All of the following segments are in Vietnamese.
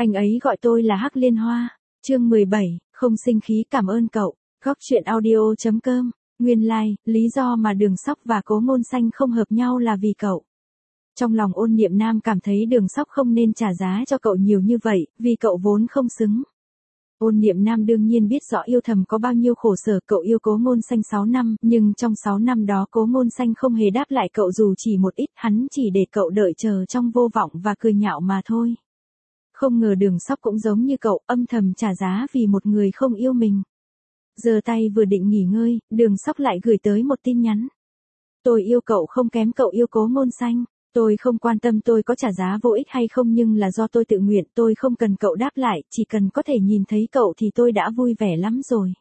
Anh ấy gọi tôi là Hắc Liên Hoa. Chương 17, không sinh khí cảm ơn cậu. Góc chuyện audio.com. Nguyên lai, lý do mà Đường Sóc và Cố Ngôn Xanh không hợp nhau là vì cậu. Trong lòng Ôn Niệm Nam cảm thấy Đường Sóc không nên trả giá cho cậu nhiều như vậy, vì cậu vốn không xứng. Ôn Niệm Nam đương nhiên biết rõ yêu thầm có bao nhiêu khổ sở. Cậu yêu Cố Ngôn Xanh 6 năm, nhưng trong 6 năm đó Cố Ngôn Xanh không hề đáp lại cậu dù chỉ một ít, hắn chỉ để cậu đợi chờ trong vô vọng và cười nhạo mà thôi. Không ngờ Đường Sóc cũng giống như cậu, âm thầm trả giá vì một người không yêu mình. Giờ tay vừa định nghỉ ngơi, Đường Sóc lại gửi tới một tin nhắn. Tôi yêu cậu không kém cậu yêu Cố Ngôn Xanh. Tôi không quan tâm tôi có trả giá vô ích hay không, nhưng là do tôi tự nguyện, tôi không cần cậu đáp lại, chỉ cần có thể nhìn thấy cậu thì tôi đã vui vẻ lắm rồi.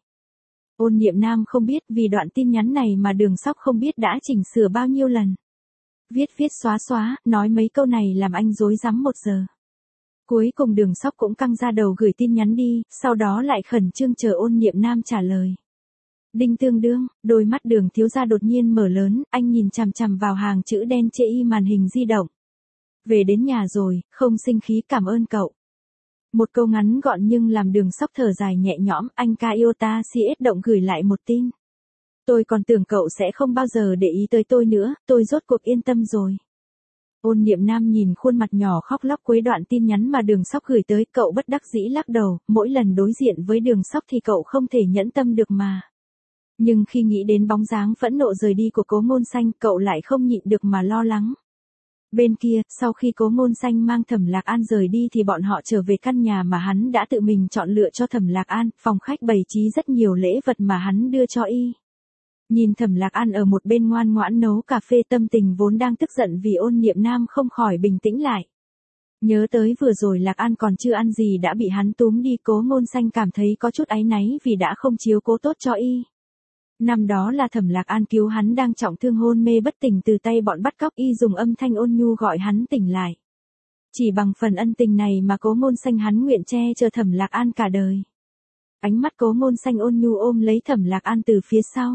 Ôn Niệm Nam không biết vì đoạn tin nhắn này mà Đường Sóc không biết đã chỉnh sửa bao nhiêu lần. Viết xóa, nói mấy câu này làm anh rối rắm 1 giờ. Cuối cùng Đường Sóc cũng căng ra đầu gửi tin nhắn đi, sau đó lại khẩn trương chờ Ôn Niệm Nam trả lời. Đinh tương đương, đôi mắt Đường thiếu gia đột nhiên mở lớn, anh nhìn chằm chằm vào hàng chữ đen chê y màn hình di động. Về đến nhà rồi, không sinh khí cảm ơn cậu. Một câu ngắn gọn nhưng làm Đường Sóc thở dài nhẹ nhõm, anh ca yêu ta CS động gửi lại một tin. Tôi còn tưởng cậu sẽ không bao giờ để ý tới tôi nữa, tôi rốt cuộc yên tâm rồi. Ôn Niệm Nam nhìn khuôn mặt nhỏ khóc lóc cuối đoạn tin nhắn mà Đường Sóc gửi tới, cậu bất đắc dĩ lắc đầu, mỗi lần đối diện với Đường Sóc thì cậu không thể nhẫn tâm được mà. Nhưng khi nghĩ đến bóng dáng phẫn nộ rời đi của Cố Ngôn Xanh, cậu lại không nhịn được mà lo lắng. Bên kia, sau khi Cố Ngôn Xanh mang Thẩm Lạc An rời đi thì bọn họ trở về căn nhà mà hắn đã tự mình chọn lựa cho Thẩm Lạc An, phòng khách bày trí rất nhiều lễ vật mà hắn đưa cho y. Nhìn Thẩm Lạc An ở một bên ngoan ngoãn nấu cà phê, tâm tình vốn đang tức giận vì Ôn Niệm Nam không khỏi bình tĩnh lại. Nhớ tới vừa rồi Lạc An còn chưa ăn gì đã bị hắn túm đi, Cố Ngôn Xanh cảm thấy có chút áy náy vì đã không chiếu cố tốt cho y. Năm đó là Thẩm Lạc An cứu hắn đang trọng thương hôn mê bất tỉnh từ tay bọn bắt cóc, y dùng âm thanh ôn nhu gọi hắn tỉnh lại. Chỉ bằng phần ân tình này mà Cố Ngôn Xanh hắn nguyện che chở Thẩm Lạc An cả đời. Ánh mắt Cố Ngôn Xanh ôn nhu ôm lấy Thẩm Lạc An từ phía sau.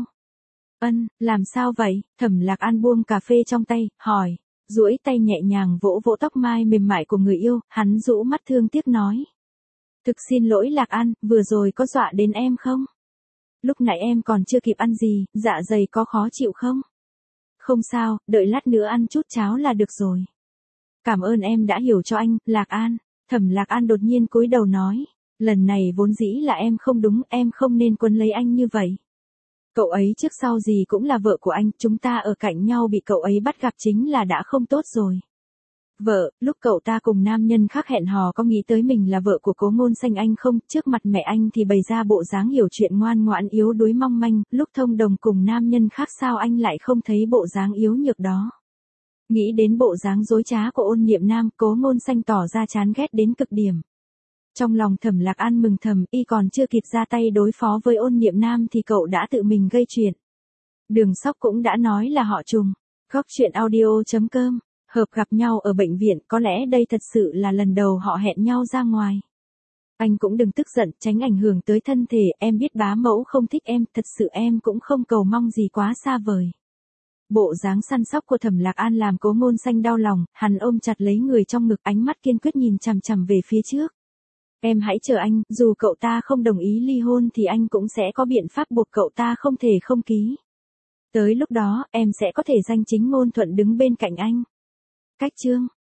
Làm sao vậy? Thẩm Lạc An buông cà phê trong tay, hỏi, duỗi tay nhẹ nhàng vỗ vỗ tóc mai mềm mại của người yêu, hắn rũ mắt thương tiếc nói. Thực xin lỗi Lạc An, vừa rồi có dọa đến em không? Lúc nãy em còn chưa kịp ăn gì, dạ dày có khó chịu không? Không sao, đợi lát nữa ăn chút cháo là được rồi. Cảm ơn em đã hiểu cho anh, Lạc An. Thẩm Lạc An đột nhiên cúi đầu nói, lần này vốn dĩ là em không đúng, em không nên quấn lấy anh như vậy. Cậu ấy trước sau gì cũng là vợ của anh, chúng ta ở cạnh nhau bị cậu ấy bắt gặp chính là đã không tốt rồi. Vợ, lúc cậu ta cùng nam nhân khác hẹn hò có nghĩ tới mình là vợ của Cố Ngôn Xanh anh không? Trước mặt mẹ anh thì bày ra bộ dáng hiểu chuyện ngoan ngoãn yếu đuối mong manh, lúc thông đồng cùng nam nhân khác sao anh lại không thấy bộ dáng yếu nhược đó? Nghĩ đến bộ dáng dối trá của Ôn Niệm Nam, Cố Ngôn Xanh tỏ ra chán ghét đến cực điểm. Trong lòng Thẩm Lạc An mừng thầm, y còn chưa kịp ra tay đối phó với Ôn Niệm Nam thì cậu đã tự mình gây chuyện. Đường Sóc cũng đã nói là họ trùng. Góc chuyện audio.com. Hợp gặp nhau ở bệnh viện, có lẽ đây thật sự là lần đầu họ hẹn nhau ra ngoài. Anh cũng đừng tức giận, tránh ảnh hưởng tới thân thể, em biết bá mẫu không thích em, thật sự em cũng không cầu mong gì quá xa vời. Bộ dáng săn sóc của Thẩm Lạc An làm Cố Ngôn Xanh đau lòng, hắn ôm chặt lấy người trong ngực, ánh mắt kiên quyết nhìn chằm chằm về phía trước. Em hãy chờ anh, dù cậu ta không đồng ý ly hôn thì anh cũng sẽ có biện pháp buộc cậu ta không thể không ký. Tới lúc đó, em sẽ có thể danh chính ngôn thuận đứng bên cạnh anh. Cách chương